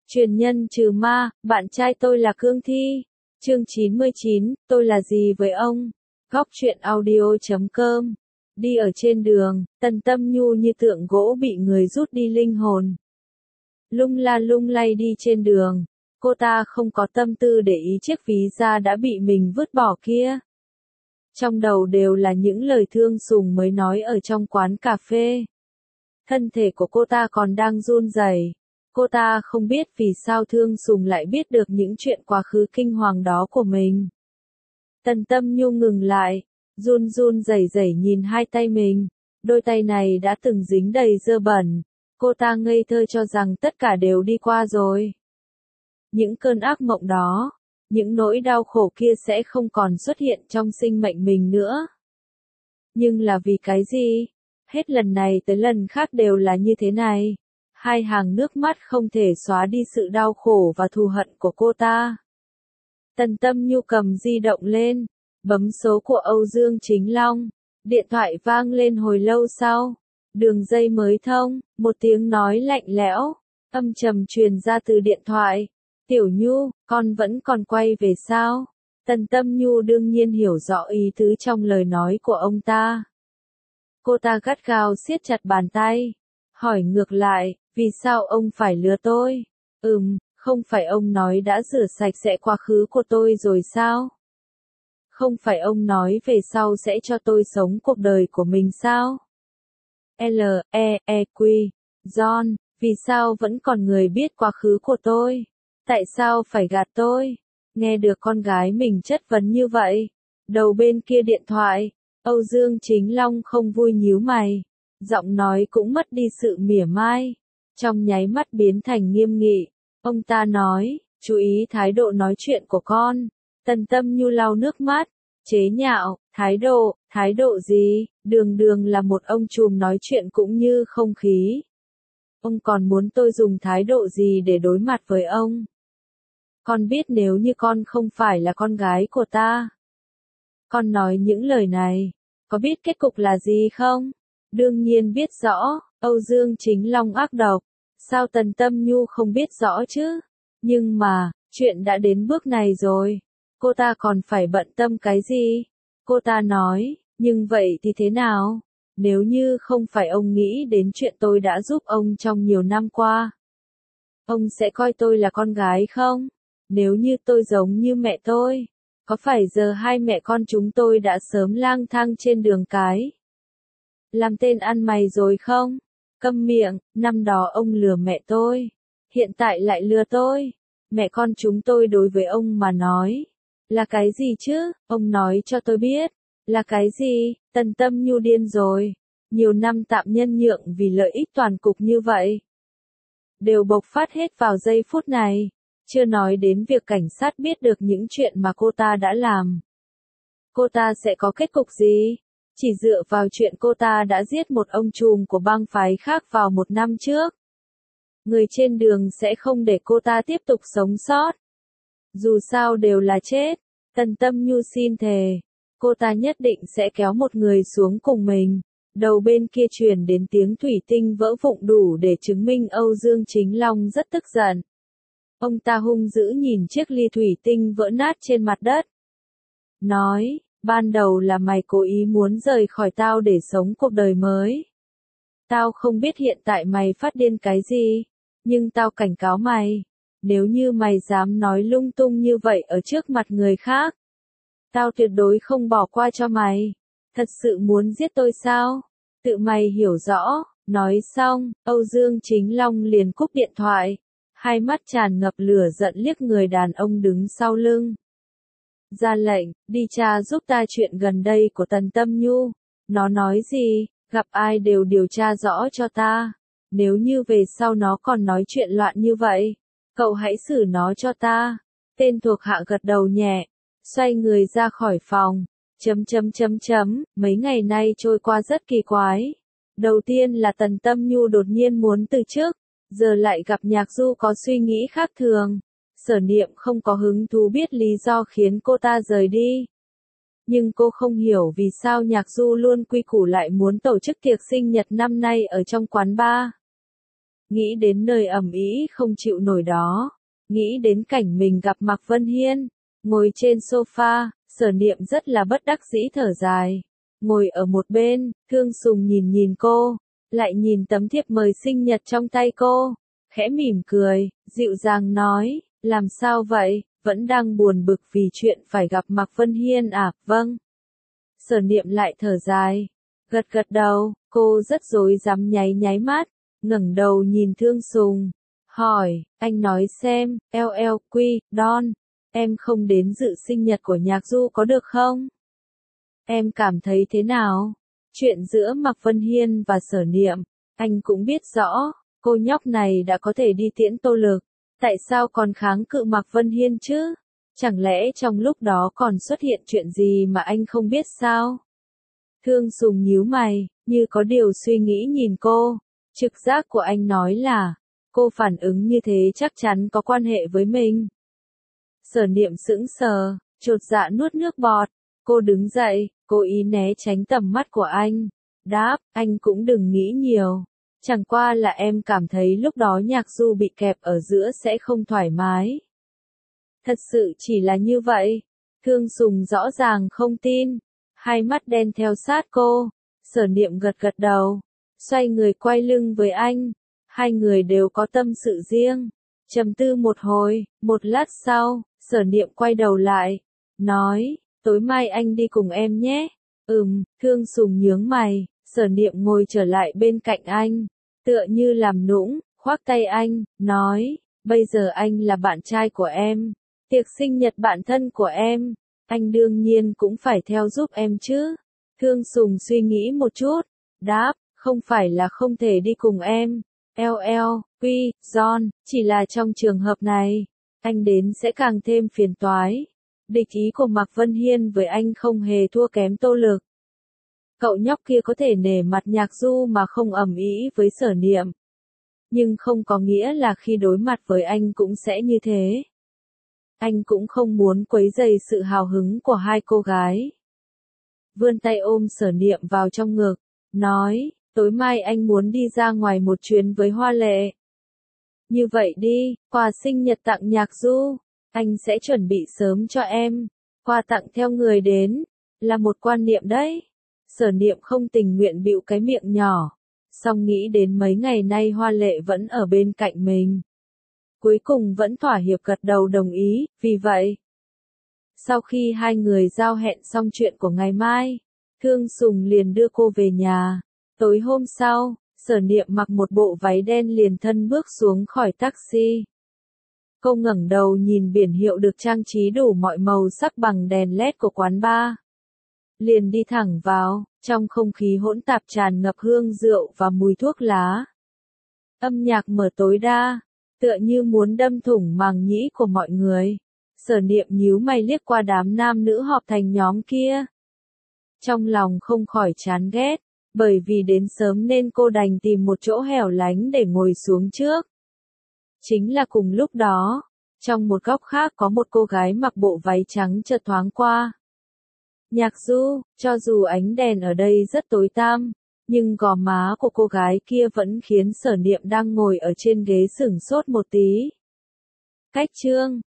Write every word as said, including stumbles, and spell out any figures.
Truyền nhân trừ ma, bạn trai tôi là Cương Thi. Chương chín mươi chín, tôi là gì với ông? Góc truyện audio chấm com. Đi ở trên đường, Tần Tâm Nhu như tượng gỗ bị người rút đi linh hồn. Lung la lung lay đi trên đường, cô ta không có tâm tư để ý chiếc ví da đã bị mình vứt bỏ kia. Trong đầu đều là những lời thương sùng mới nói ở trong quán cà phê. Thân thể của cô ta còn đang run rẩy. Cô ta không biết vì sao Thương Sùng lại biết được những chuyện quá khứ kinh hoàng đó của mình. Tần Tâm Nhu ngừng lại, run run rẩy rẩy nhìn hai tay mình, đôi tay này đã từng dính đầy dơ bẩn. Cô ta ngây thơ cho rằng tất cả đều đi qua rồi. Những cơn ác mộng đó, những nỗi đau khổ kia sẽ không còn xuất hiện trong sinh mệnh mình nữa. Nhưng là vì cái gì? Hết lần này tới lần khác đều là như thế này. Hai hàng nước mắt không thể xóa đi sự đau khổ và thù hận của cô ta. Tần Tâm Nhu cầm di động lên, bấm số của Âu Dương Chính Long. Điện thoại vang lên hồi lâu sau. Đường dây mới thông, một tiếng nói lạnh lẽo, âm trầm truyền ra từ điện thoại. Tiểu Nhu, con vẫn còn quay về sao? Tần Tâm Nhu đương nhiên hiểu rõ ý tứ trong lời nói của ông ta. Cô ta gắt gao siết chặt bàn tay, hỏi ngược lại, vì sao ông phải lừa tôi? Ừm, không phải ông nói đã rửa sạch sẽ quá khứ của tôi rồi sao? Không phải ông nói về sau sẽ cho tôi sống cuộc đời của mình sao? L, E, E, Q, John, vì sao vẫn còn người biết quá khứ của tôi? Tại sao phải gạt tôi? Nghe được con gái mình chất vấn như vậy. Đầu bên kia điện thoại, Âu Dương Chính Long không vui nhíu mày. Giọng nói cũng mất đi sự mỉa mai. Trong nháy mắt biến thành nghiêm nghị. Ông ta nói, chú ý thái độ nói chuyện của con. Tần Tâm Nhu lau nước mắt, chế nhạo, thái độ, thái độ gì? Đường đường là một ông trùm nói chuyện cũng như không khí. Ông còn muốn tôi dùng thái độ gì để đối mặt với ông? Con biết nếu như con không phải là con gái của ta. Con nói những lời này, có biết kết cục là gì không? Đương nhiên biết rõ, Âu Dương Chính Long ác độc. Sao Tần Tâm Nhu không biết rõ chứ? Nhưng mà, chuyện đã đến bước này rồi. Cô ta còn phải bận tâm cái gì? Cô ta nói, nhưng vậy thì thế nào? Nếu như không phải ông nghĩ đến chuyện tôi đã giúp ông trong nhiều năm qua, ông sẽ coi tôi là con gái không? Nếu như tôi giống như mẹ tôi, có phải giờ hai mẹ con chúng tôi đã sớm lang thang trên đường cái? Làm tên ăn mày rồi không? Câm miệng, năm đó ông lừa mẹ tôi, hiện tại lại lừa tôi. Mẹ con chúng tôi đối với ông mà nói, là cái gì chứ? Ông nói cho tôi biết, là cái gì? Tần Tâm Nhu điên rồi. Nhiều năm tạm nhân nhượng vì lợi ích toàn cục như vậy, đều bộc phát hết vào giây phút này. Chưa nói đến việc cảnh sát biết được những chuyện mà cô ta đã làm. Cô ta sẽ có kết cục gì? Chỉ dựa vào chuyện cô ta đã giết một ông trùm của bang phái khác vào một năm trước. Người trên đường sẽ không để cô ta tiếp tục sống sót. Dù sao đều là chết. Tần Tâm Nhu xin thề, cô ta nhất định sẽ kéo một người xuống cùng mình. Đầu bên kia truyền đến tiếng thủy tinh vỡ vụn đủ để chứng minh Âu Dương Chính Long rất tức giận. Ông ta hung dữ nhìn chiếc ly thủy tinh vỡ nát trên mặt đất. Nói, ban đầu là mày cố ý muốn rời khỏi tao để sống cuộc đời mới. Tao không biết hiện tại mày phát điên cái gì, nhưng tao cảnh cáo mày. Nếu như mày dám nói lung tung như vậy ở trước mặt người khác, tao tuyệt đối không bỏ qua cho mày. Thật sự muốn giết tôi sao? Tự mày hiểu rõ. Nói xong, Âu Dương Chính Long liền cúp điện thoại. Hai mắt tràn ngập lửa giận liếc người đàn ông đứng sau lưng. Ra lệnh, đi tra giúp ta chuyện gần đây của Tần Tâm Nhu. Nó nói gì, gặp ai đều điều tra rõ cho ta. Nếu như về sau nó còn nói chuyện loạn như vậy, cậu hãy xử nó cho ta. Tên thuộc hạ gật đầu nhẹ, xoay người ra khỏi phòng. Chấm chấm chấm chấm, mấy ngày nay trôi qua rất kỳ quái. Đầu tiên là Tần Tâm Nhu đột nhiên muốn từ chức, giờ lại gặp Nhạc Du có suy nghĩ khác thường. Sở Niệm không có hứng thú biết lý do khiến cô ta rời đi. Nhưng cô không hiểu vì sao Nhạc Du luôn quy củ lại muốn tổ chức tiệc sinh nhật năm nay ở trong quán bar. nghĩ đến nơi ầm ĩ không chịu nổi đó, nghĩ đến cảnh mình gặp Mạc Vân Hiên, ngồi trên sofa, Sở Niệm rất là bất đắc dĩ thở dài. Ngồi ở một bên, Thương Sùng nhìn nhìn cô, lại nhìn tấm thiệp mời sinh nhật trong tay cô, khẽ mỉm cười, dịu dàng nói, làm sao vậy, vẫn đang buồn bực vì chuyện phải gặp Mạc Vân Hiên à, vâng. Sở Niệm lại thở dài, gật gật đầu, cô rất rối rắm nháy nháy mắt, ngẩng đầu nhìn Thương Sùng, hỏi, anh nói xem, lờ lờ quy, Don, em không đến dự sinh nhật của Nhạc Du có được không? Em cảm thấy thế nào? Chuyện giữa Mạc Vân Hiên và Sở Niệm, anh cũng biết rõ, cô nhóc này đã có thể đi tiễn Tô Lực, tại sao còn kháng cự Mạc Vân Hiên chứ? Chẳng lẽ trong lúc đó còn xuất hiện chuyện gì mà anh không biết sao? Thương Sùng nhíu mày, như có điều suy nghĩ nhìn cô, trực giác của anh nói là, cô phản ứng như thế chắc chắn có quan hệ với mình. Sở Niệm sững sờ, chột dạ nuốt nước bọt, cô đứng dậy, cố ý né tránh tầm mắt của anh, đáp, anh cũng đừng nghĩ nhiều, chẳng qua là em cảm thấy lúc đó Nhạc Du bị kẹp ở giữa sẽ không thoải mái. Thật sự chỉ là như vậy, Thương Sùng rõ ràng không tin, hai mắt đen theo sát cô, Sở Niệm gật gật đầu, xoay người quay lưng với anh, hai người đều có tâm sự riêng, trầm tư một hồi, một lát sau, Sở Niệm quay đầu lại, nói, tối mai anh đi cùng em nhé. Ừm, Thương Sùng nhướng mày, Sở Niệm ngồi trở lại bên cạnh anh, tựa như làm nũng, khoác tay anh, nói, bây giờ anh là bạn trai của em, tiệc sinh nhật bạn thân của em, anh đương nhiên cũng phải theo giúp em chứ. Thương Sùng suy nghĩ một chút, đáp, không phải là không thể đi cùng em, lờ lờ quy, John, chỉ là trong trường hợp này, anh đến sẽ càng thêm phiền toái. Địch ý của Mạc Vân Hiên với anh không hề thua kém Tô Lực. Cậu nhóc kia có thể nể mặt Nhạc Du mà không ầm ĩ với Sở Niệm. Nhưng không có nghĩa là khi đối mặt với anh cũng sẽ như thế. Anh cũng không muốn quấy rầy sự hào hứng của hai cô gái. Vươn tay ôm Sở Niệm vào trong ngực, nói, tối mai anh muốn đi ra ngoài một chuyến với Hoa Lệ. Như vậy đi, quà sinh nhật tặng Nhạc Du, anh sẽ chuẩn bị sớm cho em, quà tặng theo người đến, là một quan niệm đấy. Sở Niệm không tình nguyện bĩu cái miệng nhỏ, song nghĩ đến mấy ngày nay Hoa Lệ vẫn ở bên cạnh mình. Cuối cùng vẫn thỏa hiệp gật đầu đồng ý, vì vậy. Sau khi hai người giao hẹn xong chuyện của ngày mai, Thương Sùng liền đưa cô về nhà. Tối hôm sau, Sở Niệm mặc một bộ váy đen liền thân bước xuống khỏi taxi. Cô ngẩng đầu nhìn biển hiệu được trang trí đủ mọi màu sắc bằng đèn led của quán bar. Liền đi thẳng vào, trong không khí hỗn tạp tràn ngập hương rượu và mùi thuốc lá. Âm nhạc mở tối đa, tựa như muốn đâm thủng màng nhĩ của mọi người. Sở Niệm nhíu mày liếc qua đám nam nữ họp thành nhóm kia. Trong lòng không khỏi chán ghét, bởi vì đến sớm nên cô đành tìm một chỗ hẻo lánh để ngồi xuống trước. Chính là cùng lúc đó, trong một góc khác có một cô gái mặc bộ váy trắng chợt thoáng qua. Nhạc Du, cho dù ánh đèn ở đây rất tối tăm, nhưng gò má của cô gái kia vẫn khiến Sở Niệm đang ngồi ở trên ghế sửng sốt một tí. Cách chương